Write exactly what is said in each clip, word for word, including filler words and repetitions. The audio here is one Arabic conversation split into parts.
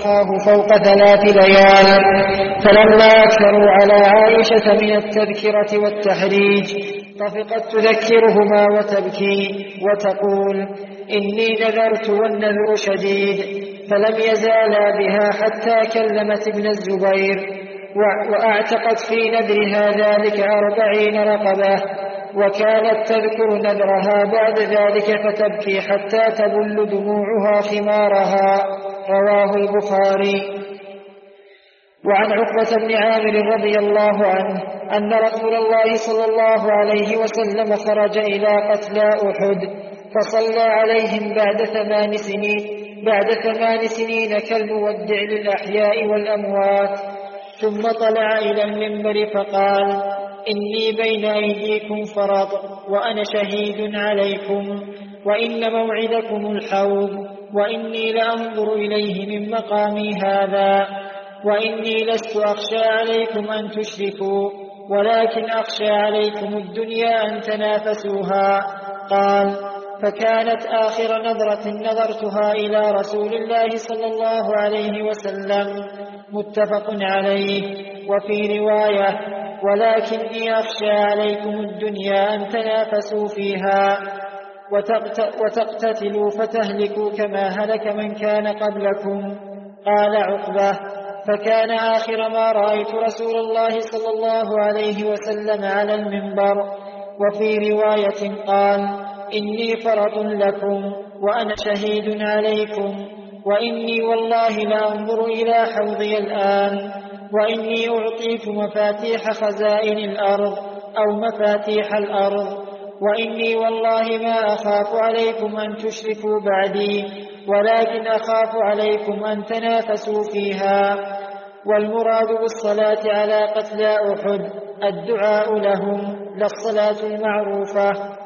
أخاه فوق ثلاث ليال. فلما أكثروا على عائشة من التذكرة والتحريج طفقت تذكرهما وتبكي وتقول: إني نذرت والنذر شديد. فلم يزالا بها حتى كلمت ابن الزبير، وأعتقت في نذرها ذلك أربعين رقبة، وكانت تذكر نذرها بعد ذلك فتبكي حتى تبل دموعها خمارها. رواه البخاري. وعن عقبة بن عامر رضي الله عنه أن رسول الله صلى الله عليه وسلم خرج إلى قتلى أحد فصلى عليهم بعد ثمان سنين بعد ثمان سنين كالمودع للأحياء والأموات. ثم طلع إلى المنبر فقال: إني بين أيديكم فرط وأنا شهيد عليكم، وإن موعدكم الحوض، وإني لأنظر إليه من مقامي هذا، وإني لست أخشى عليكم أن تشركوا، ولكن أخشى عليكم الدنيا أن تنافسوها. قال: فكانت آخر نظرة نظرتها إلى رسول الله صلى الله عليه وسلم. متفق عليه. وفي رواية: ولكني أخشى عليكم الدنيا أن تنافسوا فيها وتقتتلوا فتهلكوا كما هلك من كان قبلكم. قال عقبة: فكان آخر ما رأيت رسول الله صلى الله عليه وسلم على المنبر. وفي رواية قال: إني فرط لكم وأنا شهيد عليكم، وإني والله لأنظر إلى حوضي الآن، وإني أعطيت مفاتيح خزائن الأرض أو مفاتيح الأرض، وإني والله ما أخاف عليكم أن تشركوا بعدي، ولكن أخاف عليكم أن تنافسوا فيها. والمراد بالصلاة على قتلى أحد الدعاء لهم، لا الصلاة المعروفة.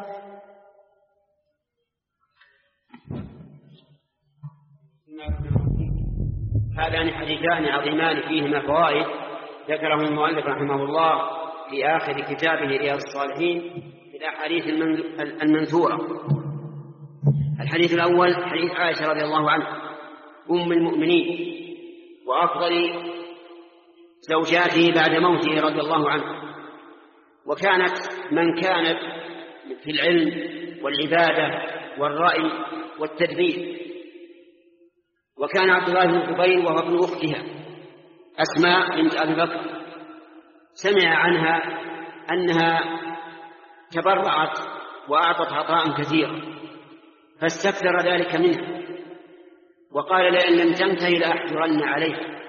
هذان حديثان عظيمان فيهما فوائد ذكرهم المؤلف رحمه الله في آخر كتابه رياض الصالحين في الأحاديث المنثورة. الحديث الأول حديث عائشة رضي الله عنها أم المؤمنين وأفضل زوجاته بعد موته رضي الله عنه، وكانت من كانت في العلم والعبادة والرأي والتدبير. وكان عبد الله بن الزبير وهو ابن أختها أسماء بنت أبي بكر سمع عنها أنها تبرعت وأعطت عطاء كثيرا فاستكثر ذلك منها، وقال: لئن لم تنتهي لأحجرن عليها.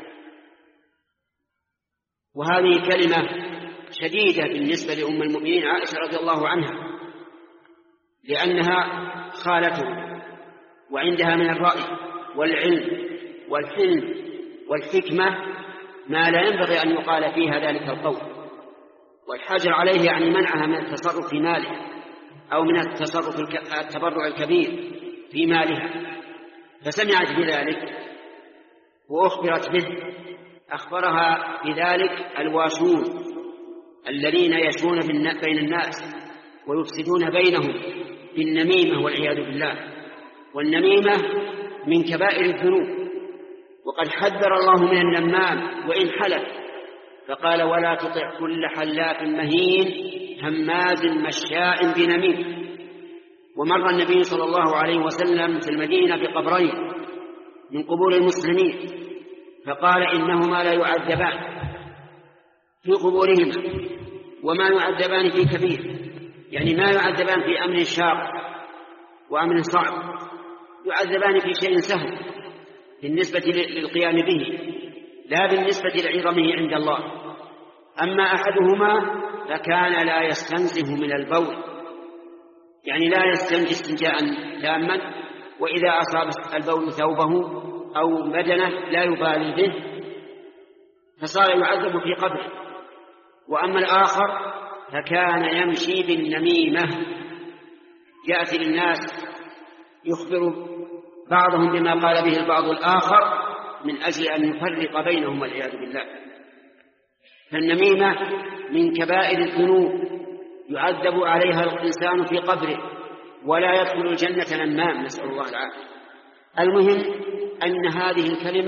وهذه كلمة شديدة بالنسبة لأم المؤمنين عائشة رضي الله عنها، لأنها خالته وعندها من الرأي والعلم والحلم والحكمة ما لا ينبغي أن يقال فيها ذلك القول. والحجر عليه يعني منعها من التصرف في مالها أو من التصرف التبرع الكبير في مالها، فسمعت بذلك وأخبرت به. أخبرها بذلك الواشون الذين يشون بين الناس ويفسدون بينهم بالنميمة والعياذ بالله، والنميمة من كبائر الذنوب، وقد حذر الله من النمام وإن حلف، فقال: ولا تطع كل حلاف مهين هماز مشاء بنميم. ومر النبي صلى الله عليه وسلم في المدينة بقبرين من قبور المسلمين، فقال: إنهما لا يعذبان في قبورهما وما يعذبان في كبير، يعني ما يعذبان في أمر شاق وأمر صعب، يعذبان في شيء سهل بالنسبة للقيام به لا بالنسبة لعظمه عند الله. أما أحدهما فكان لا يستنزه من البول، يعني لا يستنجي استنجاء تاما، وإذا أصاب البول ثوبه أو بدنه لا يبالي به، فصار يعذب في قبره. وأما الآخر فكان يمشي بالنميمة، يأتي للناس يخبر بعضهم بما قال به البعض الآخر من أجل أن يفرق بينهم والعياذ بالله. فالنميمة من كبائر الذنوب يعذب عليها الإنسان في قبره ولا يدخل الجنة نمام، نسأل الله العافية. المهم أن هذه الكلمة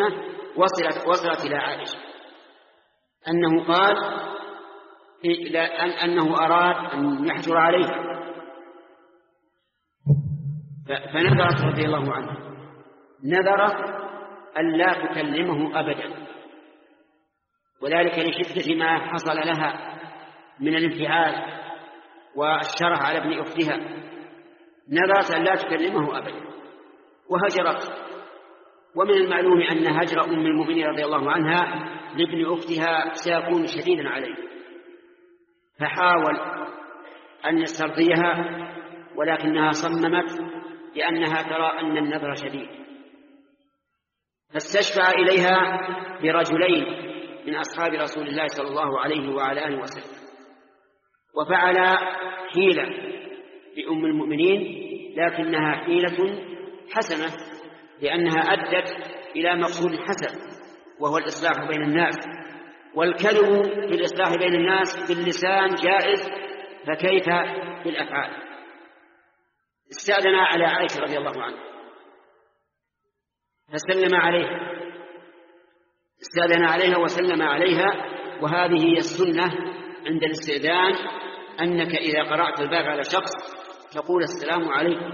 وصلت, وصلت إلى عائشة أنه قال أنه أراد أن يحجر عليها، فنذرت رضي الله عنها، نذرت أن لا تكلمه أبدا، وذلك لشدة ما حصل لها من الانفعال والشرح على ابن أختها. نذرت أن لا تكلمه أبدا وهجرت. ومن المعلوم أن هجر أم المؤمنين رضي الله عنها لابن أختها سيكون شديدا عليه، فحاول أن يسترضيها ولكنها صممت لأنها ترى أن النذر شديد، فاستشفع إليها برجلين من أصحاب رسول الله صلى الله عليه وعلى آله وسلم، وفعل حيلة لأم المؤمنين، لكنها حيلة حسنة لأنها أدت إلى مقصود حسن وهو الإصلاح بين الناس، والكلم في الإصلاح بين الناس باللسان جائز، فكيف بالأفعال؟ استأذن على عائشة رضي الله عنها فسلم عليها، استأذن عليها وسلم عليها. وهذه هي السنة عند الاستئذان، أنك إذا قرأت الباب على شخص تقول السلام عليكم.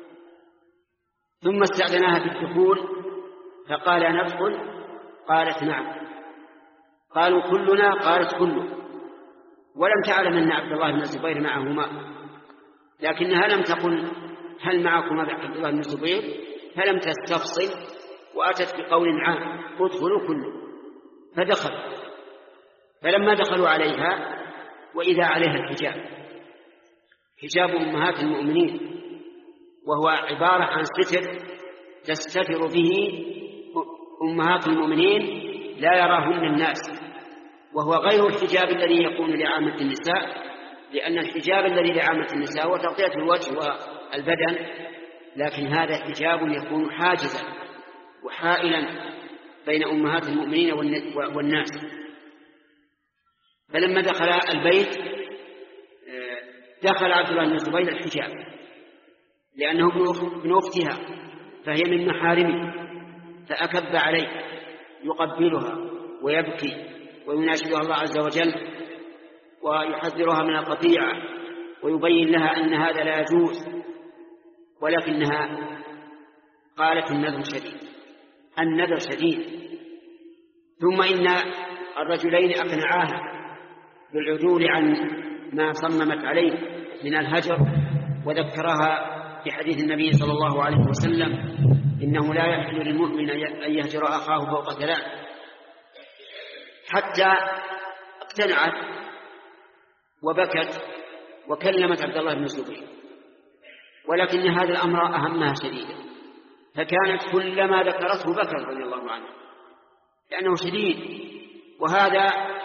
ثم استأذنها في الدخول فقال ندخل؟ قالت نعم. قالوا كلنا؟ قالت كله. ولم تعلم أن عبد الله بن الزبير معهما، لكنها لم تقل هل معكم عبد الله بن الزبير، فلم تستفصل وأتت بقول عام ادخلوا كله، فدخل. فلما دخلوا عليها وإذا عليها الحجاب، حجاب أمهات المؤمنين، وهو عبارة عن ستر تستتر به أمهات المؤمنين لا يراهن الناس، وهو غير الحجاب الذي يكون لعامة النساء، لأن الحجاب الذي لعامة النساء هو تغطية الوجه والبدن، لكن هذا حجاب يكون حاجزا وحائلا بين أمهات المؤمنين والناس. فلما دخل البيت دخل عبد الله بن الزبير الحجاب لأنه ابن أختها فهي من محارمه، فأكب عليه يقبلها ويبكي ويناشدها الله عز وجل ويحذرها من القطيعة ويبين لها أن هذا لا يجوز، ولكنها قالت النذر شديد، النذر شديد. ثم إن الرجلين أقنعاها بالعدول عن ما صممت عليه من الهجر، وذكرها في حديث النبي صلى الله عليه وسلم إنه لا يحل للمؤمن أن يهجر أخاه فوق ثلاث، حتى اقتنعت وبكت وكلمت عبد الله بن الزبير، ولكن هذا الأمر أهمها شديدا، فكانت كلما ذكرته بكت رضي الله عنه لأنه شديد. وهذا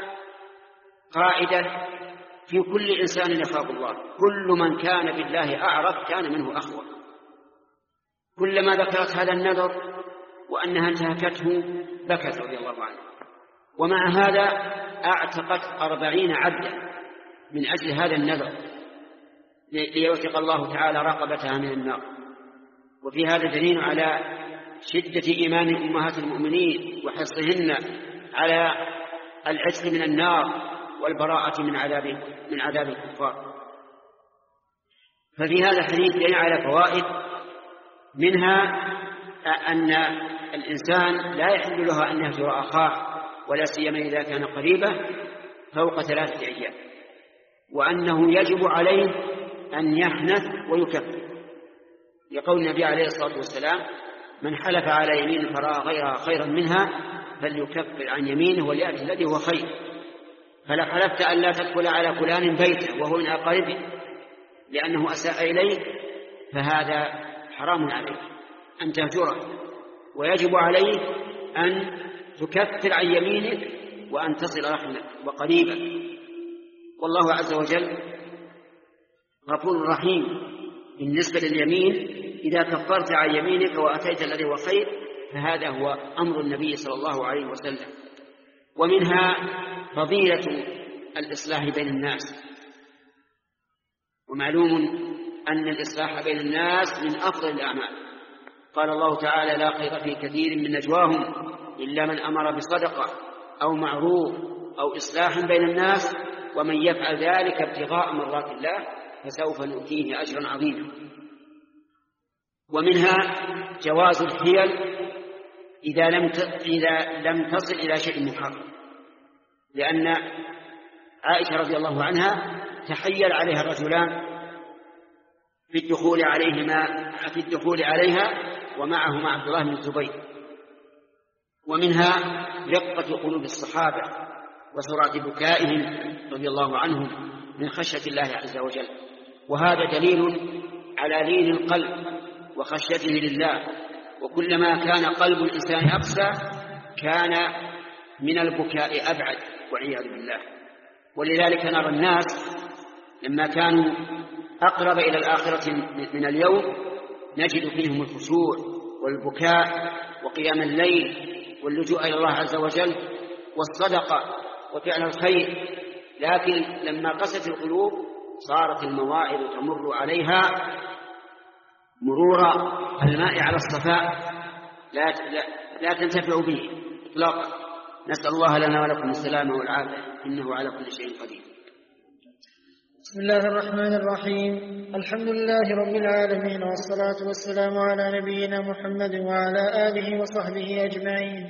قاعدة في كل إنسان يخاف الله، كل من كان بالله أعرف كان منه أخوف. كلما ذكرت هذا النذر وأنها انتهكته بكت رضي الله عنه. ومع هذا أعتقت أربعين عبدا من أجل هذا النذر ليوثق الله تعالى رقبتها من النار. وفي هذا دليل على شدة إيمان أمهات المؤمنين وحرصهن على العتق من النار والبراءة من عذاب من عذاب الكفار. ففي هذا الحديث دليل على فوائد، منها أن الإنسان لا يحل له أن يهجر أخاه ولا سيما إذا كان قريبا فوق ثلاثة أيام، وأنه يجب عليه أن يحنث ويكفر، لقول النبي عليه الصلاة والسلام من حلف على يمين فرأى غيرها خيرا منها فليكفر عن يمينه وليأتي الذي هو خير. فلو حلفت أن لا تدخل على فلان بيته وهو من أقاربه لأنه أساء إليه فهذا حرام عليك أن تهجره، ويجب عليه أن تكفر عن يمينك وأن تصل رحمك وقريبك. والله عز وجل غفور رحيم بالنسبة لليمين، إذا كفرت عن يمينك وأتيت الذي هو خير فهذا هو أمر النبي صلى الله عليه وسلم. ومنها فضيلة الإصلاح بين الناس، ومعلوم أن الإصلاح بين الناس من أفضل الأعمال. قال الله تعالى لا خير في كثير من نجواهم إلا من أمر بصدقة أو معروف أو إصلاح بين الناس، ومن يفعل ذلك ابتغاء مرضات الله فسوف نؤتيه أجرا عظيما. ومنها جواز الحيل إذا لم إذا لم تصل إلى شيء محرم، لأن عائشة رضي الله عنها تحيل عليها الرجلان في الدخول عليهما في الدخول عليها ومعهما عبد الله بن الزبير. ومنها رقة قلوب الصحابة وسرعة بكائهم رضي الله عنهم من خشية الله عز وجل، وهذا دليل على لين القلب وخشيته لله. وكلما كان قلب الإنسان أقسى كان من البكاء أبعد والعياذ بالله. ولذلك نرى الناس لما كانوا أقرب إلى الآخرة من اليوم نجد فيهم الخشوع والبكاء وقيام الليل واللجوء إلى الله عز وجل والصدقة وفعل الخير. لكن لما قست القلوب صارت المواعظ تمر عليها مرور الماء على الصفاء، لا, لا, لا تنتفع به إطلاقا. نسأل الله لنا ولكم السلامة والعافية، إنه على كل شيء قدير. بسم الله الرحمن الرحيم. الحمد لله رب العالمين، والصلاة والسلام على نبينا محمد وعلى آله وصحبه أجمعين.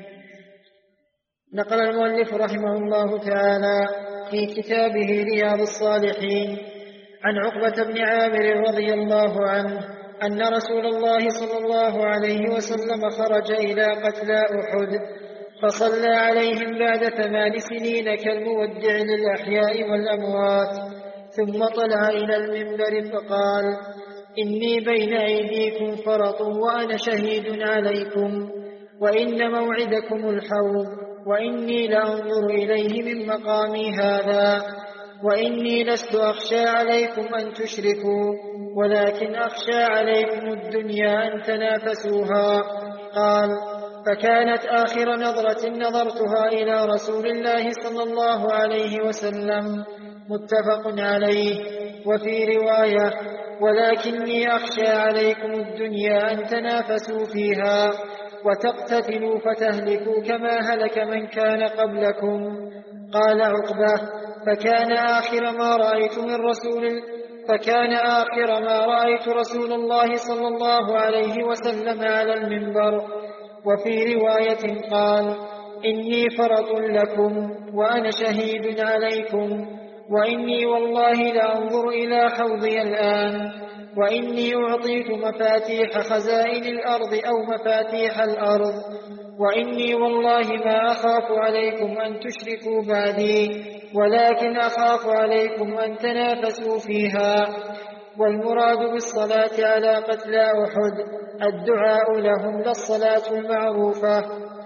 نقل المؤلف رحمه الله تعالى في كتابه رياض الصالحين عن عقبة بن عامر رضي الله عنه أن رسول الله صلى الله عليه وسلم خرج إلى قتلى أحد فصلى عليهم بعد ثمان سنين كالمودع للأحياء والأموات، ثم طلع إلى المنبر فقال: إني بين أيديكم فرط وأنا شهيد عليكم، وإن موعدكم الحوض، وإني لأنظر إليه من مقامي هذا، وإني لست أخشى عليكم أن تشركوا، ولكن أخشى عليكم الدنيا أن تنافسوها. قال: فكانت آخر نظرة نظرتها إلى رسول الله صلى الله عليه وسلم. متفق عليه. وفي رواية: ولكني أخشى عليكم الدنيا أن تنافسوا فيها وتقتتلوا فتهلكوا كما هلك من كان قبلكم. قال عقبة: فكان آخر ما رأيت من رسول فكان آخر ما رأيت رسول الله صلى الله عليه وسلم على المنبر. وفي رواية قال: إني فرط لكم وأنا شهيد عليكم، وإني والله لأنظر إلى حوضي الآن، وإني أعطيت مفاتيح خزائن الأرض أو مفاتيح الأرض، وإني والله ما أخاف عليكم أن تشركوا بعدي، ولكن أخاف عليكم أن تنافسوا فيها. والمراد بالصلاة على قتلى أحد الدعاء لهم لا الصلاة المعروفة.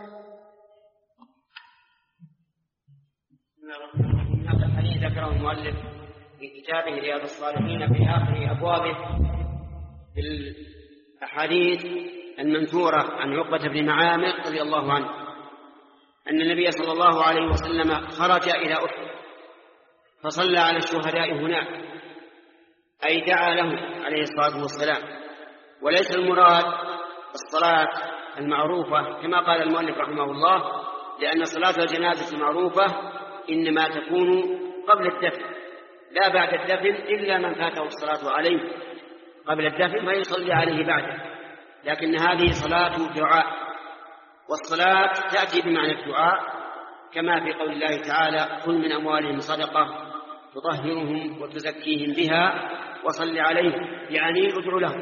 هذا الحديث ذكره المؤلف في كتابه رياض الصالحين في آخر أبوابه في الأحاديث المنثورة عن عقبة بن معامر رضي الله عنه أن النبي صلى الله عليه وسلم خرج إلى أحد فصلى على الشهداء هناك، أي دعا لهم عليه الصلاة والسلام. وليس المراد الصلاة المعروفة كما قال المؤلف رحمه الله، لأن صلاة الجنازة المعروفة إنما تكون قبل الدفن لا بعد الدفن، إلا من فاته الصلاة عليه قبل الدفن فيصلي عليه بعده. لكن هذه صلاة دعاء، والصلاة تأتي بمعنى الدعاء كما في قول الله تعالى: خذ من أموالهم صدقة تطهرهم وتزكيهم بها وصل عليهم، يعني ادعو لهم.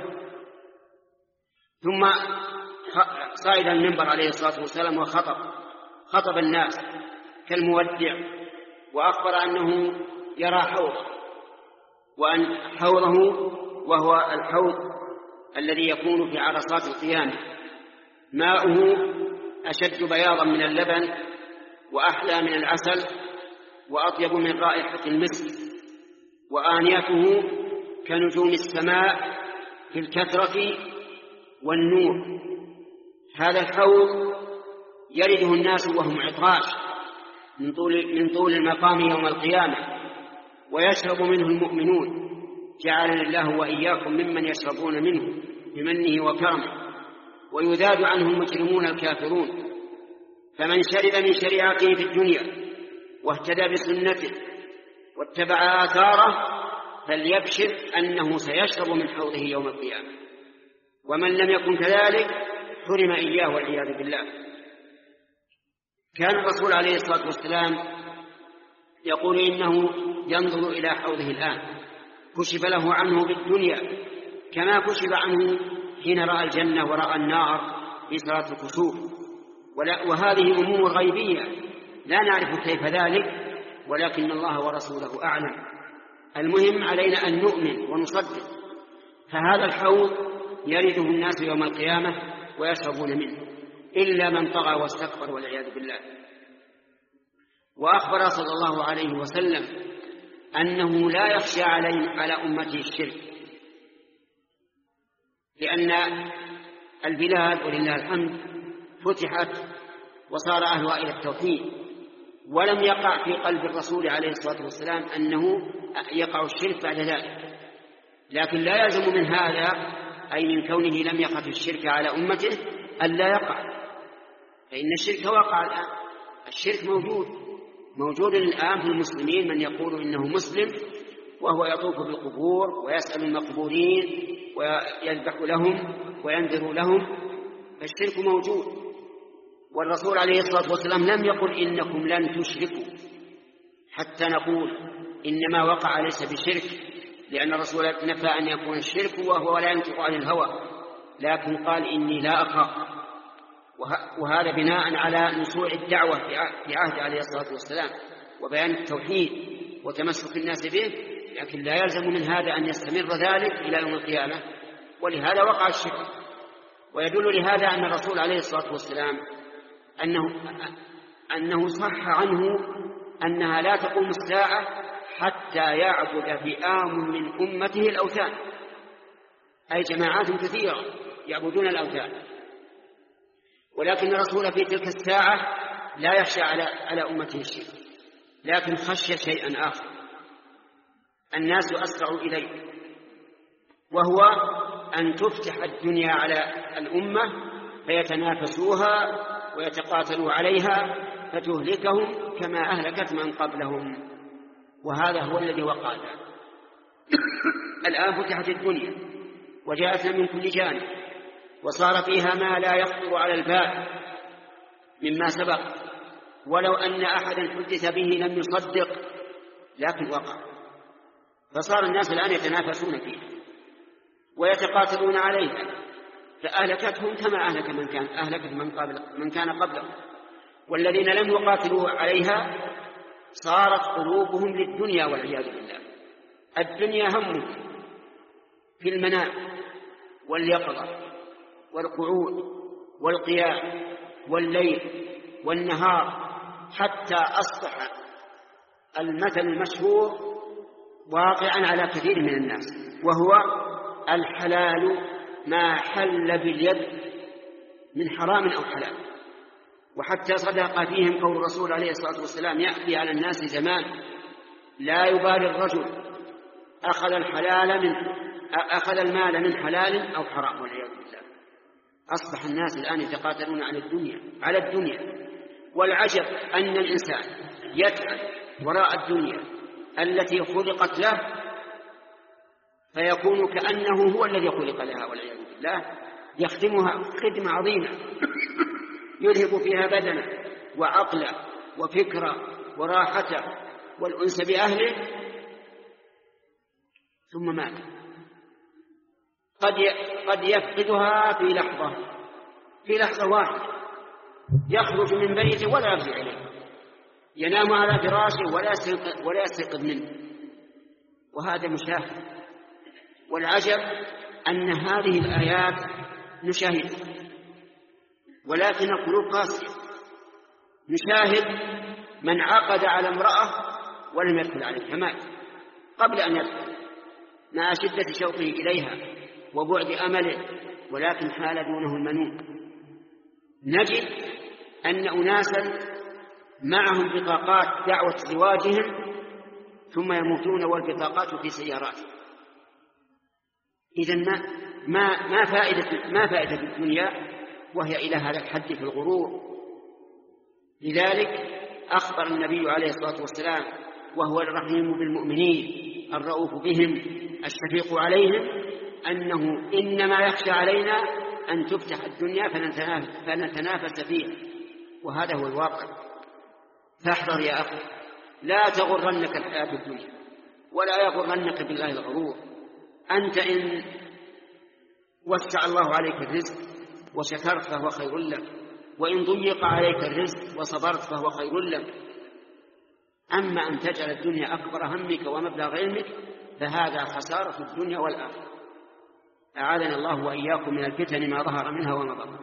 ثم صعد المنبر عليه الصلاة والسلام وخطب خطب الناس كالمودع، وأخبر أنه يرى حوضه، وأن حوضه وهو الحوض الذي يكون في عرصات القيامة، ماؤه أشد بياضا من اللبن وأحلى من العسل وأطيب من رائحة المسك، وآنيته كنجوم السماء في الكثرة والنور. هذا الحوض يرده الناس وهم عطاش من طول, من طول المقام يوم القيامة، ويشرب منه المؤمنون، جعلنا الله وإياكم ممن يشربون منه بمنه وكرمه، ويذاد عنه المجرمون الكافرون. فمن شرب من شريعته في الدنيا واهتدى بسنته واتبع آثاره فليبشر أنه سيشرب من حوضه يوم القيامة، ومن لم يكن كذلك حرم إياه والعياذ بالله. كان الرسول عليه الصلاة والسلام يقول إنه ينظر إلى حوضه الآن كشف له عنه بالدنيا كما كشف عنه حين رأى الجنة ورأى النار في صلاة الكسوف، وهذه أمور غيبية لا نعرف كيف ذلك، ولكن الله ورسوله أعلم. المهم علينا أن نؤمن ونصدق. فهذا الحوض يرده الناس يوم القيامة ويشربون منه إلا من طغى واستكبر والعياذ بالله. وأخبر صلى الله عليه وسلم أنه لا يخشى على أمته الشرك، لأن البلاد ولله الحمد فتحت وصار أهلها إلى التوحيد، ولم يقع في قلب الرسول عليه الصلاة والسلام أنه يقع الشرك بعد ذلك. لكن لا يلزم من هذا أي من كونه لم يقع الشرك على أمته أن لا يقع، فإن الشرك وقع الآن. الشرك موجود موجود الآن في المسلمين، من يقول إنه مسلم وهو يطوف بالقبور ويسأل المقبورين ويذبح لهم وينذر لهم، فالشرك موجود. والرسول عليه الصلاة والسلام لم يقل إنكم لن تشركوا حتى نقول إنما وقع ليس بشرك، لأن الرسول نفى أن يكون الشرك وهو لا ينطق عن الهوى، لكن قال إني لا أخاف، وهذا بناء على نشوء الدعوة في عهد عليه الصلاة والسلام وبيان التوحيد وتمسك الناس به، لكن لا يلزم من هذا أن يستمر ذلك إلى يوم القيامة، ولهذا وقع الشرك. ويدل لهذا أن الرسول عليه الصلاة والسلام أنه, أنه صح عنه أنها لا تقوم الساعة حتى يعبد فئام من أمته الأوثان، أي جماعات كثيرة يعبدون الأوثان. ولكن الرسول في تلك الساعة لا يخشى على على أمته الشرك، لكن خشي شيئا آخر الناس أسرعوا إليه، وهو أن تفتح الدنيا على الأمة فيتنافسوها ويتقاتلوا عليها فتهلكهم كما أهلكت من قبلهم، وهذا هو الذي وقع الآن. الآن فتحت الدنيا وجاءتنا من كل جانب، وصار فيها ما لا يخطر على البال مما سبق، ولو أن أحدا حدث به لم يصدق، لكن وقع. فصار الناس الآن يتنافسون فيه ويتقاتلون عليها، فأهلكتهم كما أهلك من كان أهلكت من قبل من كان قبلهم. والذين لم يقاتلوا عليها صارت قلوبهم للدنيا والعياذ بالله. الدنيا هم في المنام واليقظة والقعود والقيام والليل والنهار، حتى أصبح المثل المشهور واقعا على كثير من الناس، وهو الحلال ما حل باليد من حرام أو حلال. وحتى صدق فيهم قول الرسول عليه الصلاة والسلام: يأتي على الناس زمان لا يبالي الرجل أخذ الحلال من أخذ المال من حلال أو حرام، والعياذ بالله. أصبح الناس الآن يتقاتلون على الدنيا على الدنيا والعجب أن الإنسان يتعب وراء الدنيا التي خلقت له فيكون كأنه هو الذي خلق لها، والعياذ بالله. يخدمها خدمة عظيمة يذهب فيها بدنه وعقله وفكره وراحته والأنس بأهله، ثم مات. قد قد يفقدها في لحظة في لحظة واحدة، يخرج من بيته ولا يرجع إليه، ينام على فراشه ولا يستيقظ ولا يستيقظ منه، وهذا مشاهد. والعجب أن هذه الآيات نشاهدها ولكن القلوب قاسية. نشاهد من عقد على امرأة ولم يدخل عليها، مات قبل أن يدخل مع شدة شوقه إليها وبعد أمله، ولكن حال دونه المنون. نجد أن أناسا معهم بطاقات دعوة زواجهم ثم يموتون والبطاقات في سيارات. إذن ما ما ما فائدة ما فائدة الدنيا وهي إلى هذا الحد في الغرور. لذلك أخبر النبي عليه الصلاة والسلام وهو الرحيم بالمؤمنين الرؤوف بهم الشفيق عليهم أنه إنما يخشى علينا أن تفتح الدنيا فنتنافس فيها، وهذا هو الواقع. فاحذر يا أخي، لا تغرنك الحياة الدنيا ولا يغرنك بالله الغرور. أنت إن وسع الله عليك الرزق وشكرت فهو خير لك، وإن ضيق عليك الرزق وصبرت فهو خير لك. أما أن تجعل الدنيا أكبر همك ومبلغ علمك فهذا خسارة الدنيا والآخرة. أعاذنا الله وإياكم من الفتن ما ظهر منها وما بطن.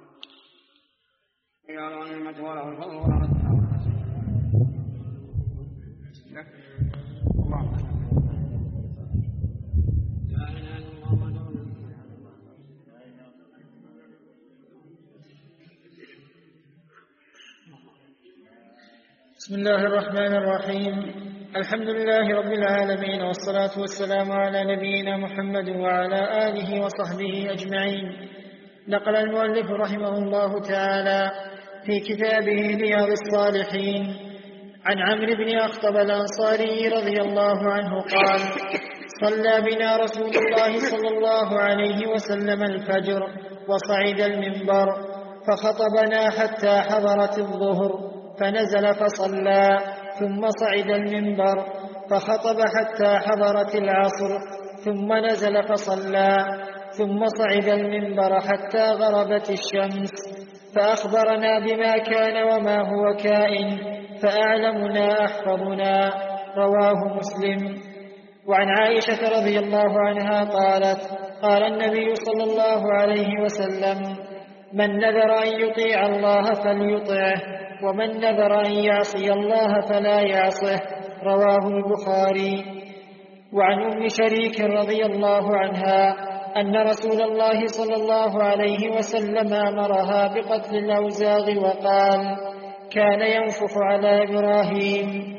بسم الله الرحمن الرحيم. الحمد لله رب العالمين، والصلاة والسلام على نبينا محمد وعلى آله وصحبه أجمعين. نقل المؤلف رحمه الله تعالى في كتابه رياض الصالحين عن عمرو بن أخطب الأنصاري رضي الله عنه قال: صلى بنا رسول الله صلى الله عليه وسلم الفجر وصعد المنبر فخطبنا حتى حضرت الظهر فنزل فصلى، ثم صعد المنبر فخطب حتى حضرت العصر ثم نزل فصلى، ثم صعد المنبر حتى غربت الشمس فأخبرنا بما كان وما هو كائن، فأعلمنا أحفظنا. رواه مسلم. وعن عائشة رضي الله عنها قالت: قال النبي صلى الله عليه وسلم: من نذر أن يطيع الله فليطعه، ومن نذر أن يعصي الله فلا يعصه. رواه البخاري. وعن أم شريك رضي الله عنها أن رسول الله صلى الله عليه وسلم أمرها بقتل الأوزاغ وقال: كان ينفخ على إبراهيم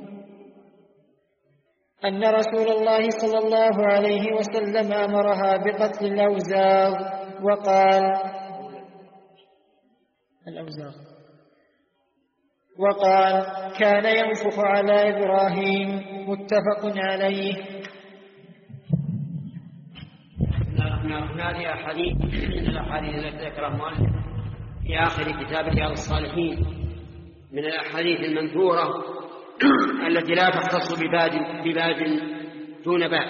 أن رسول الله صلى الله عليه وسلم أمرها بقتل الأوزاغ وقال الأوزاغ وقال كان ينفخ على إبراهيم. متفق عليه. هذه أحاديث من الأحاديث التي ذكرها المؤلف في آخر كتاب رياض الصالحين من الأحاديث المنثورة التي لا تختص بباب بباب دون باب.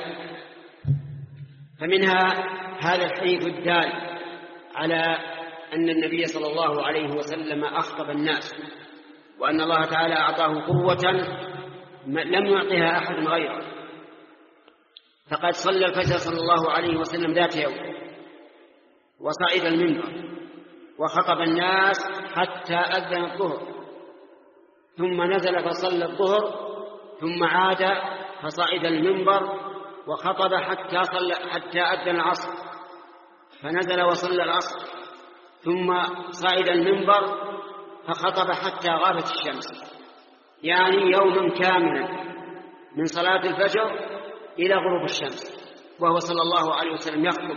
فمنها هذا الحديث الدال على أن النبي صلى الله عليه وسلم أخطب الناس، وأن الله تعالى أعطاه قوة لم يعطها أحد غيره. فقد صلى الفجر صلى الله عليه وسلم ذات يوم وصعد المنبر وخطب الناس حتى أذن الظهر، ثم نزل فصلى الظهر، ثم عاد فصعد المنبر وخطب حتى صلى حتى أذن العصر، فنزل وصلى العصر، ثم صعد المنبر فخطب حتى غابت الشمس، يعني يوما كاملا من صلاة الفجر إلى غروب الشمس، وهو صلى الله عليه وسلم يخطب.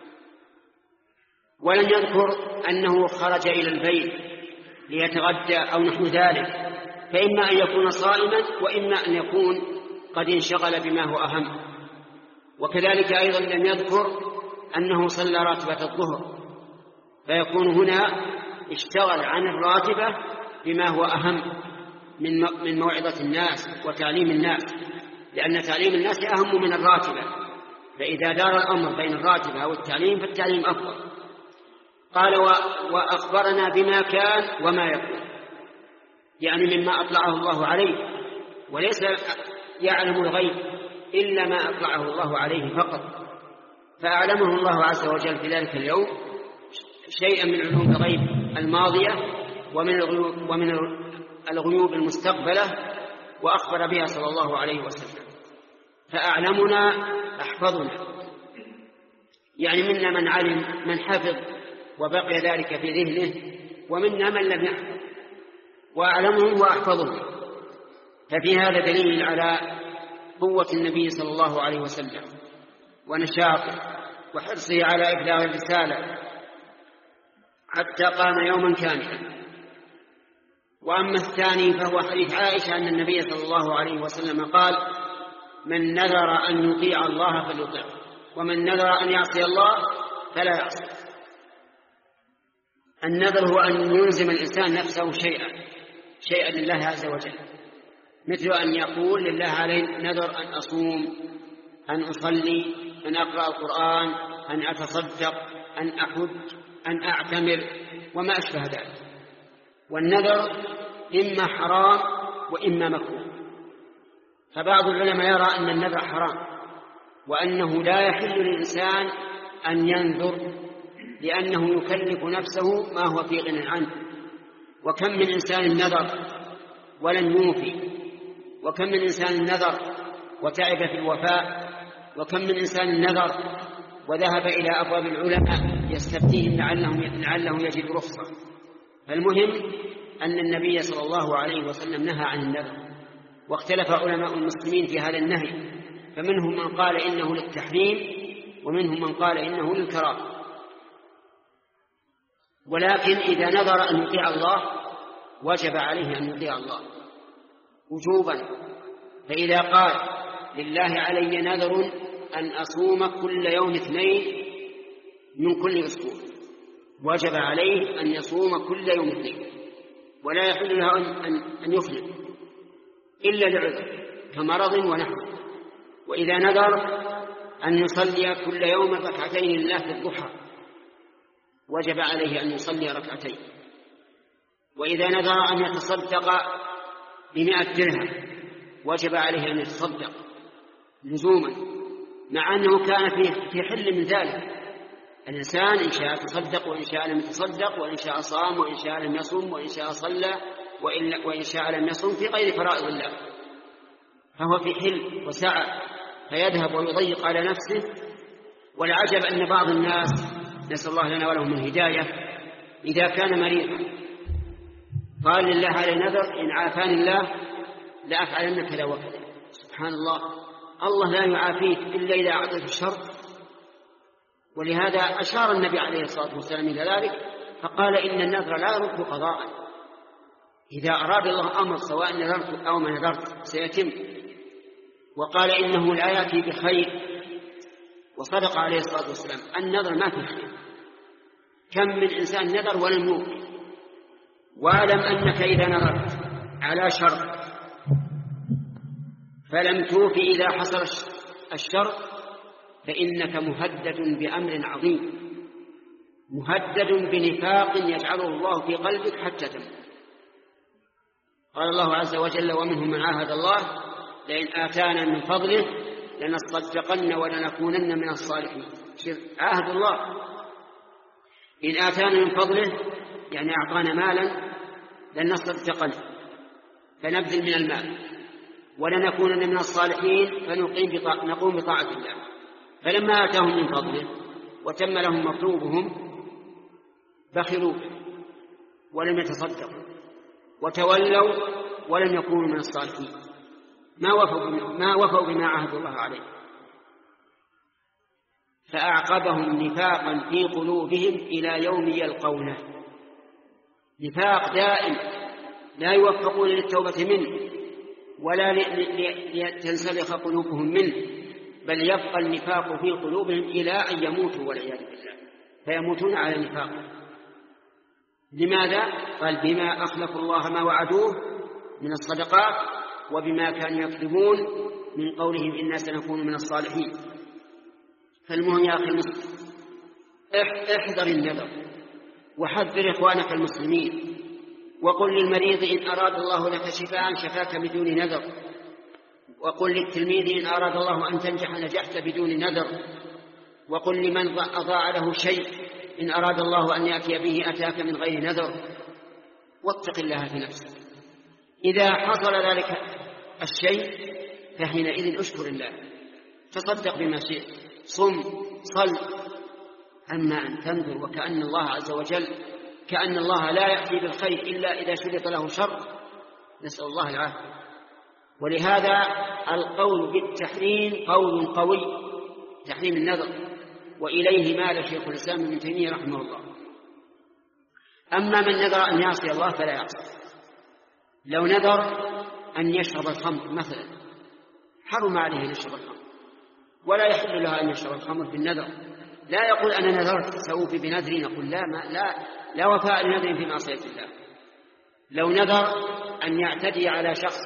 ولم يذكر أنه خرج إلى البيت ليتغدى أو نحو ذلك، فإما أن يكون صائما وإما أن يكون قد انشغل بما هو أهم. وكذلك أيضا لم يذكر أنه صلى راتبة الظهر، فيكون هنا اشتغل عن الراتبة بما هو أهم من موعظة الناس وتعليم الناس، لأن تعليم الناس أهم من الراتبة، فإذا دار الأمر بين الراتبة والتعليم فالتعليم أفضل. قال: وأخبرنا بما كان وما يكون، يعني مما أطلعه الله عليه، وليس يعلم الغيب إلا ما أطلعه الله عليه فقط، فأعلمه الله عز وجل في ذلك اليوم شيئا من علوم الغيب الماضية ومن الغيوب, ومن الغيوب المستقبلة، وأخبر بها صلى الله عليه وسلم. فأعلمنا أحفظنا، يعني منا من علم من حفظ وبقي ذلك في ذهنه، ومنا من لم يحفظ، وأعلمه وأحفظه. ففي هذا دليل على قوة النبي صلى الله عليه وسلم ونشاطه وحرصه على إبلاغ الرسالة حتى قام يوما كاملا. وأما الثاني فهو حديث عائشة أن النبي صلى الله عليه وسلم قال: من نذر أن يطيع الله فليطيع، ومن نذر أن يعصي الله فلا يعصي. النذر هو أن يلزم الإنسان نفسه شيئا شيئا لله عز وجل، مثل أن يقول: لله علي نذر أن أصوم، أن أصلي، أن أقرأ القرآن، أن أتصدق، أن أحج، أن أعتمر، وما أشبه ذلك. والنذر إما حرام وإما مكروه، فبعض العلماء يرى أن النذر حرام، وأنه لا يحل للإنسان أن ينذر، لأنه يكلف نفسه ما هو في غنى عنه. وكم من إنسان نذر ولن يوفي، وكم من إنسان نذر وتعب في الوفاء، وكم من إنسان نذر وذهب إلى أبواب العلماء يستفتيهم لعلهم لعله يجد رخصة. فالمهم أن النبي صلى الله عليه وسلم نهى عن النذر، واختلف علماء المسلمين في هذا النهي، فمنهم من قال إنه للتحريم، ومنهم من قال إنه للكراهة. ولكن إذا نذر أن يطيع الله وجب عليه أن يطيع الله وجوبا. فإذا قال: لله علي نذر أن أصوم كل يوم اثنين من كل أسبوع، وجب عليه أن يصوم كل يوم اثنين، ولا يحل له أن يفلت إلا لعذر كمرض ونحو. وإذا نذر أن يصلي كل يوم ركعتين لله في الضحى، وجب عليه أن يصلي ركعتين. وإذا نذر أن يتصدق بمئة درهم، وجب عليه أن يتصدق لزوما، مع أنه كان في حل من ذلك. الإنسان إن شاء تصدق، وإن شاء لم يتصدق، وإن شاء صام، وإن شاء لم يصم، وإن شاء صلى، وإن شاء لم يصم في غير فرائض الله، فهو في حل وسعة، فيذهب ويضيق على نفسه. والعجب أن بعض الناس، نسأل الله لنا ولهم الهداية، إذا كان مريضا قال: لله علي نذر إن عافاني الله لأفعلن كذا وكذا. سبحان الله، الله لا يعافيك إلا إذا أعطيت الشر. ولهذا أشار النبي عليه الصلاة والسلام إلى ذلك، فقال: إن النذر لا يرد قضاء، إذا أراد الله أمر سواء نذرت أو ما نذرت سيتم. وقال: إنه لا يأتي بخير، وصدق عليه الصلاة والسلام، النذر ما في خير. كم من إنسان نذر ولم يوفي. واعلم أنك إذا نذرت على شر فلم توفي إذا حصل الشر فإنك مهدد بأمر عظيم، مهدد بنفاق يجعله الله في قلبك حتى تموت. قال الله عز وجل: ومنهم من عاهد الله لئن آتانا من فضله لنصدقن ولنكونن من الصالحين. عاهد الله، إن آتانا من فضله يعني أعطانا مالا لنصدقن فنبذل من المال، ولنكونن من الصالحين فنقوم بطاعة الله. فلما آتاهم من فضله وتم لهم مطلوبهم بخلوا ولم يتصدقوا وتولوا ولم يكونوا من الصالحين، ما وفوا ما وفوا بما عهد الله عليه، فأعقبهم نفاقا في قلوبهم إلى يوم يلقونه. نفاق دائم لا يوفقون للتوبة منه ولا لتنسلخ قلوبهم منه، بل يبقى النفاق في قلوبهم إلى أن يموتوا والعياذ بالله، فيموتون على النفاق. لماذا؟ قال: بما أخلفوا الله ما وعدوه من الصدقات، وبما كانوا يكذبون من قولهم إنا سنكون من الصالحين. فالمهم يا أخي المسلم، احذر النذر، وحذر إخوانك المسلمين، وقل للمريض إن أراد الله لك شفاء شفاك بدون نذر، وقل للتلميذ إن أراد الله أن تنجح نجحت بدون نذر، وقل لمن أضاع له شيء إن أراد الله أن يأتي به أتاك من غير نذر. واتق الله في نفسك، إذا حصل ذلك الشيء فحينئذ أشكر الله، تصدق بما شئت، صم، صل. أما أن تنذر وكأن الله عز وجل كأن الله لا يأتي بالخير إلا إذا شرط له شر، نسأل الله العافية. ولهذا القول بالتحريم قول قوي، تحريم النذر، وإليه مال شيخ الإسلام ابن تيمية رحمه الله. أما من نذر أن يعصي الله فلا يعصي، لو نذر أن يشرب الخمر مثلا حرم عليه أن يشرب الخمر، ولا يحل له أن يشرب الخمر بالنذر. لا يقول أنا نذرت سأوفي بنذري، نقول لا, ما لا, لا وفاء لنذر في معصية الله. لو نذر أن يعتدي على شخص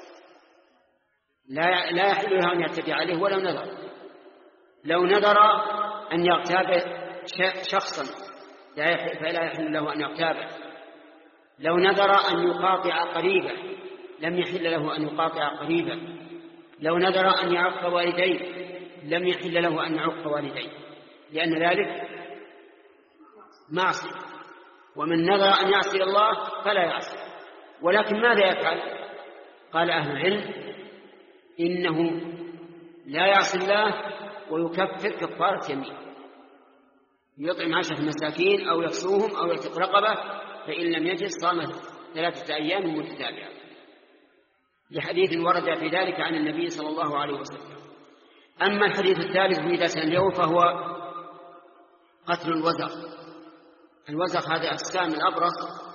لا, لا يحل له أن يعتدي عليه ولو نذر. لو نذر أن يغتاب شخصا فلا يحل له أن يغتابه. لو نذر أن يقاطع قريبه لم يحل له أن يقاطع قريبه. لو نذر أن يعق والديه لم يحل له أن يعق والديه، لأن ذلك معصية، ومن نذر أن يعصي الله فلا يعصي. ولكن ماذا يفعل؟ قال أهل العلم إنه لا يعصي الله ويكفر كفارة يمين، يطعم عشرة مساكين أو يكسوهم أو يعتق رقبة، فإن لم يجد صام ثلاثة أيام متتابعة، لحديث ورد في ذلك عن النبي صلى الله عليه وسلم. أما الحديث الثالث في دسم اليوم فهو قتل الوزغ. الوزغ هذا أجسام الأبرص،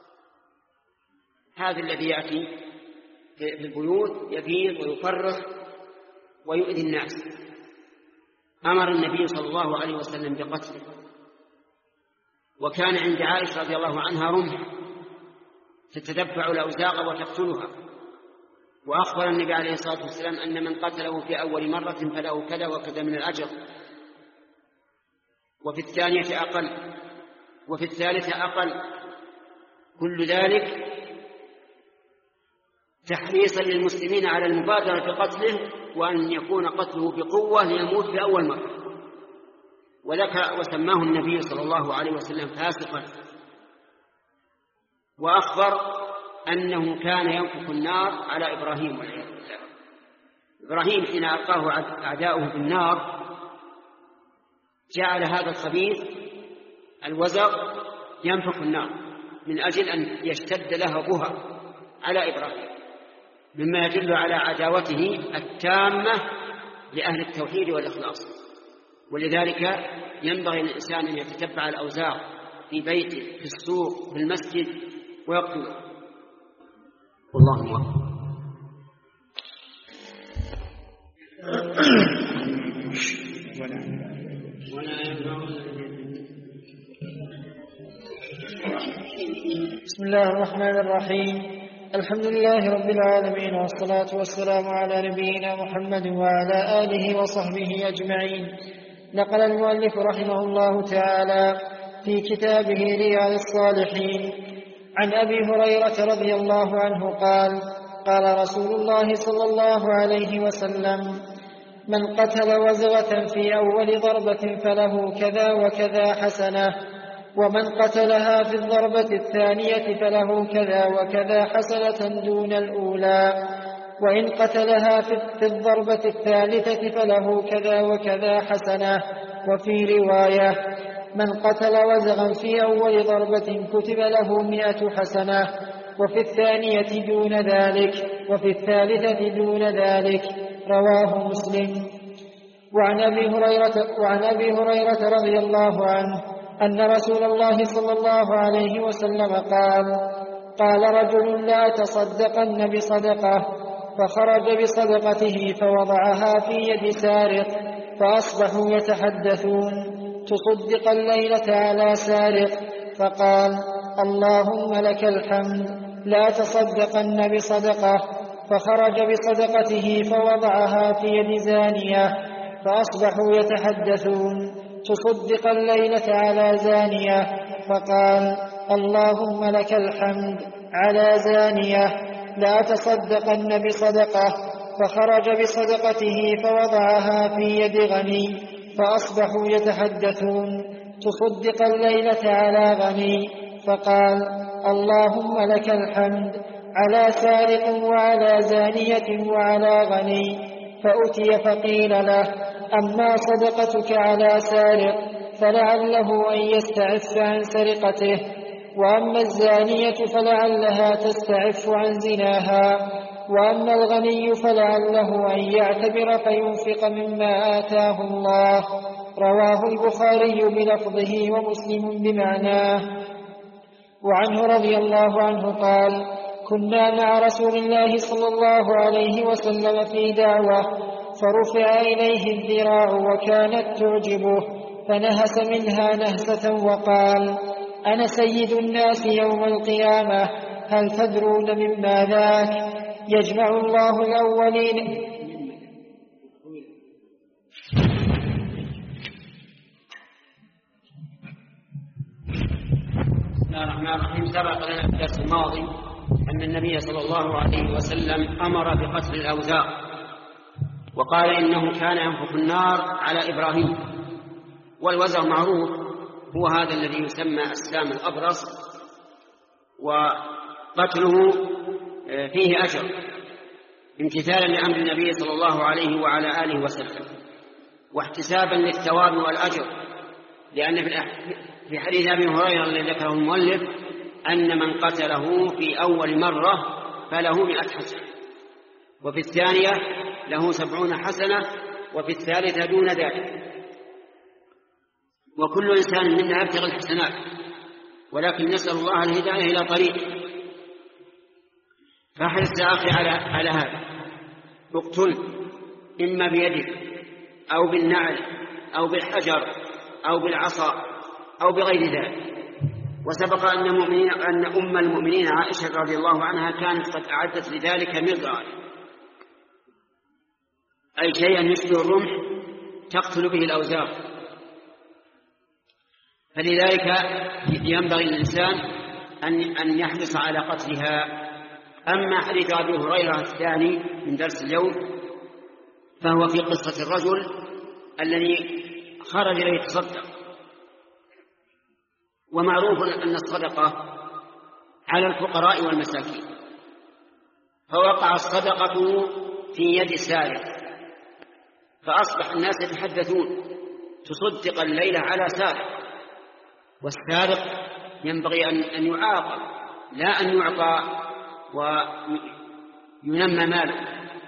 هذا الذي يأتي في البيوت يبيض ويفرخ ويؤذي الناس. أمر النبي صلى الله عليه وسلم بقتله، وكان عند عائشة رضي الله عنها رمح تتدفع الأوزاق وتقتلها، وأخبر النبي عليه الصلاة والسلام أن من قتله في أول مرة فله كذا وكذا من الأجر، وفي الثانية أقل، وفي الثالثة أقل. كل ذلك تحريصا للمسلمين على المبادرة بقتله، وأن يكون قتله بقوة ليموت في أول مرة. وذكر وسماه النبي صلى الله عليه وسلم فاسقا، وأخبر أنه كان ينفخ النار على إبراهيم والعياذ بالله. إبراهيم حين ألقاه أعداؤه بالنار جعل هذا الخبيث الوزغ ينفخ النار من أجل أن يشتد لهبها على إبراهيم، مما يدل على عداوته التامة لأهل التوحيد والإخلاص. ولذلك ينبغي للإنسان أن يتتبع الأوزار في بيته، في السوق، في المسجد، ويقتله. والله موفق. بسم الله الرحمن الرحيم. الحمد لله رب العالمين، والصلاة والسلام على نبينا محمد وعلى آله وصحبه أجمعين. نقل المؤلف رحمه الله تعالى في كتابه رياض الصالحين عن أبي هريرة رضي الله عنه قال: قال رسول الله صلى الله عليه وسلم: من قتل وزغة في أول ضربة فله كذا وكذا حسنة، ومن قتلها في الضربة الثانية فله كذا وكذا حسنة دون الأولى، وإن قتلها في الضربة الثالثة فله كذا وكذا حسنة. وفي رواية: من قتل وزغا في أول ضربة كتب له مئة حسنة، وفي الثانية دون ذلك، وفي الثالثة دون ذلك. رواه مسلم. وعن أبي هريرة, وعن أبي هريرة رضي الله عنه أن رسول الله صلى الله عليه وسلم قال: قال رجل: لا تصدقن بصدقة، فخرج بصدقته فوضعها في يد سارق، فأصبحوا يتحدثون: تصدق الليلة على سارق، فقال: اللهم لك الحمد، لا تصدقن بصدقة، فخرج بصدقته فوضعها في يد زانية، فأصبحوا يتحدثون: تصدق الليلة على زانية، فقال: اللهم لك الحمد، على زانية، لا تصدقن بصدقة، فخرج بصدقته فوضعها في يد غني، فأصبحوا يتحدثون: تصدق الليلة على غني، فقال: اللهم لك الحمد، على سارق وعلى زانية وعلى غني. فأتي فقيل له: أما صدقتك على سارق فلعله أن يستعف عن سرقته، وأما الزانية فلعلها تستعف عن زناها، وأما الغني فلعله أن يعتبر فينفق مما آتاه الله. رواه البخاري بلفظه ومسلم بمعناه. وعنه رضي الله عنه قال: كنا مع رسول الله صلى الله عليه وسلم في دعوة فرفع إليه الذراع وكانت تعجبه فنهس منها نهسة وقال: أنا سيد الناس يوم القيامة، هل تدرون مما ذاك؟ يجمع الله الأولين. بسم الله الرحمن الرحيم. سبق لنا في الدرس الماضي أن النبي صلى الله عليه وسلم أمر بقتل الأوزاع، وقال إنه كان ينفخ النار على إبراهيم. والوزع معروف، هو هذا الذي يسمى السام الأبرص، وقتله فيه أجر امتثالا لأمر النبي صلى الله عليه وعلى آله وسلم، واحتسابا للثواب والأجر، لأن في حديث أبي هريرة الذي ذكره المؤلف أن من قتله في أول مرة فله مئة حسنة، وفي الثانية له سبعون حسنة، وفي الثالثة دون ذلك. وكل إنسان منا يبتغي الحسنات، ولكن نسأل الله الهداية إلى طريق. فاحرص يا أخي على على هذا، اقتل إما بيدك أو بالنعل أو بالحجر أو بالعصا أو بغير ذلك. وسبق أن, أن أم المؤمنين عائشة رضي الله عنها كانت قد أعدت لذلك مغرا، أي شيئا يشبه الرمح تقتل به الأوزار. فلذلك ينبغي للإنسان أن أن يحرص على قتلها. أما حديث أبي هريرة الثاني من درس اليوم فهو في قصة الرجل الذي خرج ليتصدق، ومعروف أن الصدقة على الفقراء والمساكين، فوقع الصدقة في يد سارق، فأصبح الناس يتحدثون: تصدق الليلة على سارق. والسارق ينبغي أن يعاقب، لا أن يعطى وينمى ماله.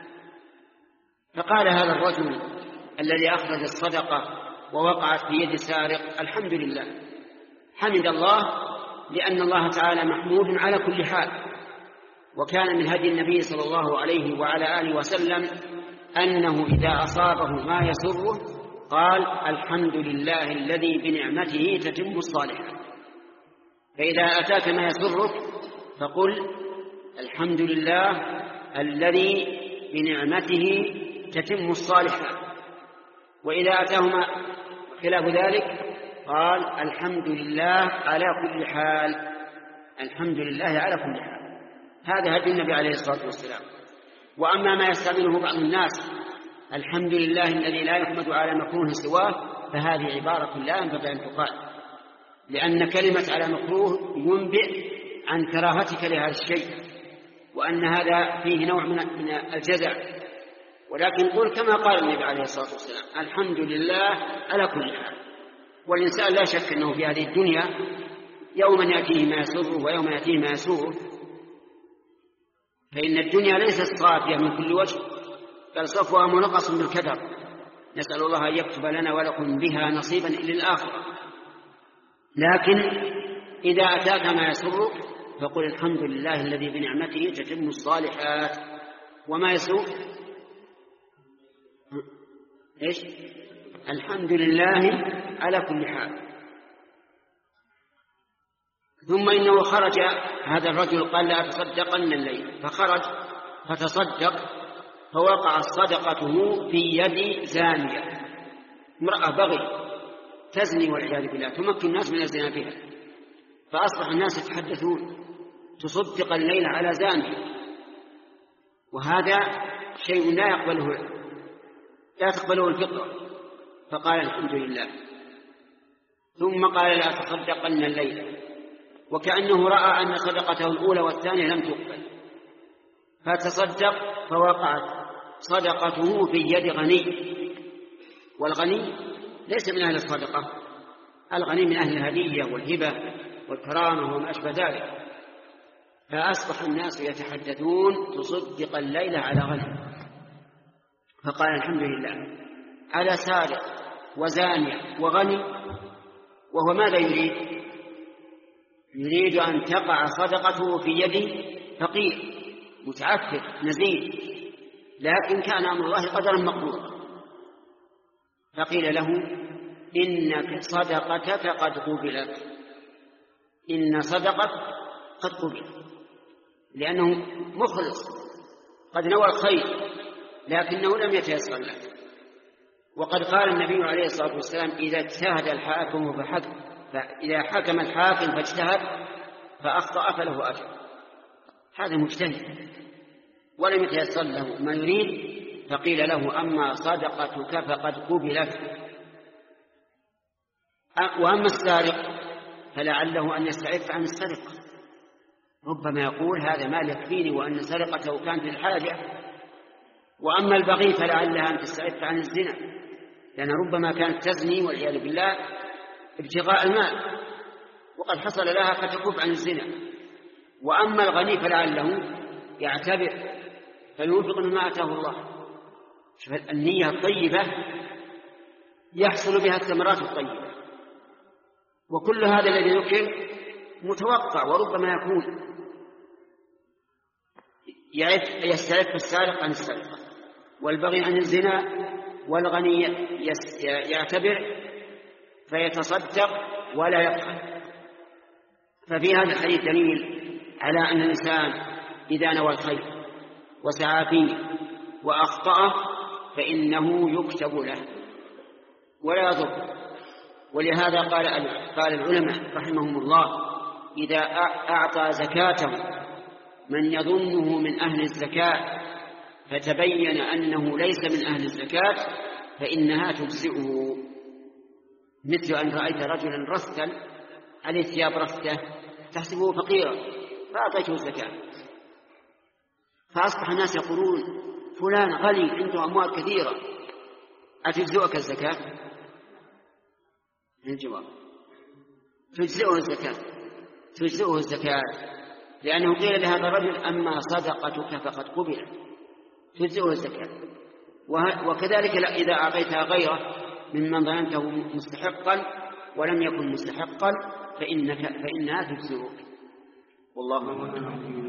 فقال هذا الرجل الذي أخرج الصدقة ووقعت في يد سارق: الحمد لله. حمد الله لأن الله تعالى محمود على كل حال. وكان من هدي النبي صلى الله عليه وعلى آله وسلم أنه إذا أصابه ما يسره قال: الحمد لله الذي بنعمته تتم الصالحات. فإذا أتاك ما يسرك فقل: الحمد لله الذي بنعمته تتم الصالحات. وإذا أتاهما خلاف ذلك قال: الحمد لله على كل حال. الحمد لله على كل حال. هذا هدي النبي عليه الصلاة والسلام. وأما ما يستعمله بعض الناس: الحمد لله الذي لا يحمد على مكروه سواه، فهذه عبارة لا ينبغي أن تقال، لأن كلمة على مكروه ينبئ عن كراهتك لهذا الشيء، وأن هذا فيه نوع من الجزع. ولكن قل كما قال النبي عليه الصلاة والسلام: الحمد لله على كل حال. والإنسان لا شك أنه في هذه الدنيا يوما يأتيه ما يسره ويوم يأتيه ما يسوءه، فإن الدنيا ليست صافية من كل وجه، بل صفوها منقص بالكدر. نسأل الله أن يكتب لنا ولكم بها نصيبا إلى الآخرة. لكن إذا أتاك ما يسرك فقل: الحمد لله الذي بنعمته تتم الصالحات. وما يسوء إيش؟ الحمد لله على كل حال. ثم إنه خرج هذا الرجل قال: لا أتصدقن الليل، فخرج فتصدق، فوقع صدقته في يد زانية، امرأة بغي تزني والعياذ بالله، تمكن الناس من الزنا بها. فأصبح الناس يتحدثون: تصدق الليل على زانية. وهذا شيء لا يقبله لا تقبله الفطرة. فقال: الحمد لله. ثم قال: لا تصدقن الليل، وكأنه رأى أن صدقته الأولى والثانية لم تقبل، فتصدق فوقعت صدقته في يد غني. والغني ليس من أهل الصدقة، الغني من أهل الهدية والهبة والكرامة وما أشبه ذلك. فأصبح الناس يتحدثون: تصدق الليلة على غني. فقال: الحمد لله على سارق وزانية وغني. وهو ماذا يريد؟ يريد أن تقع صدقته في يد فقير متعفف نزيل، لكن كان أمر الله قدرا مقدورا، فقيل له إنك صدقتك قد قبلت، إن صدقت قد قبلت، لأنه مخلص قد نوى الخير لكنه لم يتيسر له. وقد قال النبي عليه الصلاة والسلام إذا اجتهد الحاكم فحكم، فإذا حكم الحاكم فاجتهد فأخطأ فله أجر. هذا مجتهد ولم يتيسر له ما يريد، فقيل له أما صدقتك فقد قبلت. وأما السارق فلعله أن يستعف عن السرقة، ربما يقول هذا مال يكفيني وأن سرقته كانت للحاجة. وأما البغي فلعلها أن تستعف عن الزنا، لأن ربما كانت تزني والعياذ بالله ابتغاء المال وقد حصل لها فتكف عن الزنا. وأما الغني فلعله يعتبر فينفق مما آتاه الله. شوف النية الطيبة يحصل بها الثمرات الطيبة، وكل هذا الذي ذكر متوقع وربما يكون يستعف السارق عن السرقة، والبغي عن الزنا، والغني يعتبر فيتصدق ولا يبخل. ففي هذا الحديث دليل على أن الإنسان إذا نوى الخير وسعى فيه وأخطأه فإنه يكتب له ولا يضر. ولهذا قال قال العلماء رحمهم الله إذا أعطى زكاته من يظنه من أهل الزكاة فتبين أنه ليس من أهل الزكاة فإنها تجزئه. مثل أن رأيت رجلا رثا عليه ثياب رثة تحسبه فقيرا فأعطيته الزكاة، فأصبح الناس يقولون فلان غني عنده أموال كثيرة أتجزئك الزكاة؟ الجواب تجزئه الزكاة، تجزئه الزكاة لأنه قيل لهذا الرجل أما صدقتك فقد قبلت، تجزئه الزكاة. وكذلك إذا أعطيتها غيره ممن ظننته مستحقا ولم يكن مستحقا فإنك فإنها تجزئك. والله أعلم.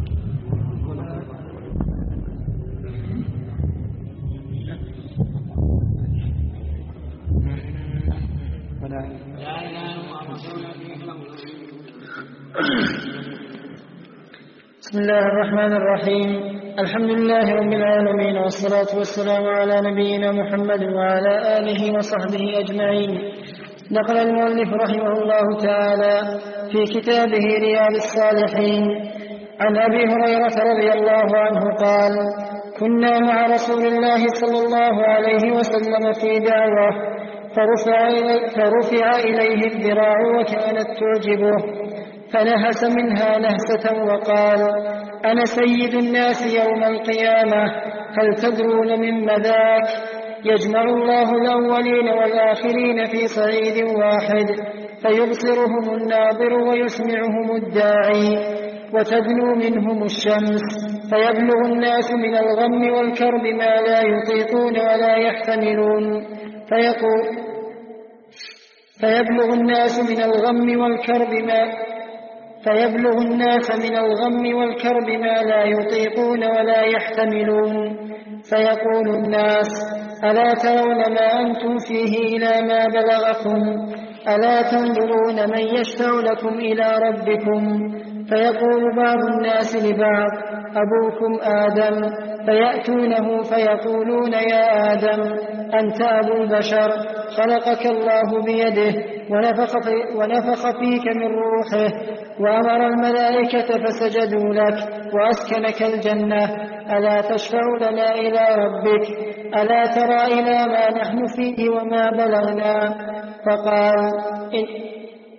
بسم الله الرحمن الرحيم. الحمد لله رب العالمين، والصلاة والسلام على نبينا محمد وعلى آله وصحبه أجمعين. نقل المؤلف رحمه الله تعالى في كتابه رياض الصالحين عن أبي هريرة رضي الله عنه قال: كنا مع رسول الله صلى الله عليه وسلم في دعوة فرفع, فرفع إليه الذراع وكانت تعجبه فنهس منها نهسة وقال: أنا سيد الناس يوم القيامة، هل تدرون مما ذاك؟ يجمع الله الأولين والآخرين في صعيد واحد فيبصرهم الناظر ويسمعهم الداعي، وتدنو منهم الشمس فيبلغ الناس من الغم والكرب ما لا يطيقون ولا يحتملون فيقول فيبلغ الناس من الغم والكرب ما فيبلغ الناس من الغم والكرب ما لا يطيقون ولا يحتملون فيقول الناس: ألا ترون ما أنتم فيه إلى ما بلغكم؟ ألا تنظرون من يشفع لكم إلى ربكم؟ فيقول بعض الناس لبعض: أبوكم آدم، فيأتونه فيقولون: يا آدم أنت أبو البشر، خلقك الله بيده ونفخ, في ونفخ فيك من روحه وأمر الملائكة فسجدوا لك وأسكنك الجنة، ألا تشفع لنا إلى ربك؟ ألا ترى إلى ما نحن فيه وما بلغنا؟ فقال إن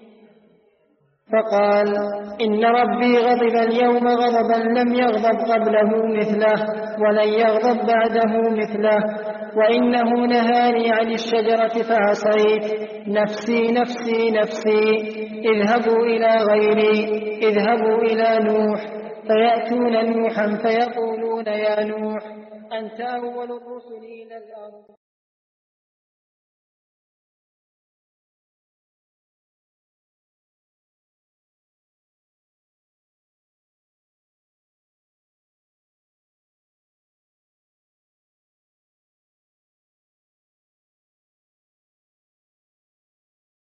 فقال إن ربي غضب اليوم غضبا لم يغضب قبله مثله ولن يغضب بعده مثله، وإنه نهاني عن الشجرة فعصيت، نفسي نفسي نفسي، اذهبوا إلى غيري، اذهبوا إلى نوح. فيأتون نوحا فيقولون: يا نوح أنت أول الرسل إلى الأرض.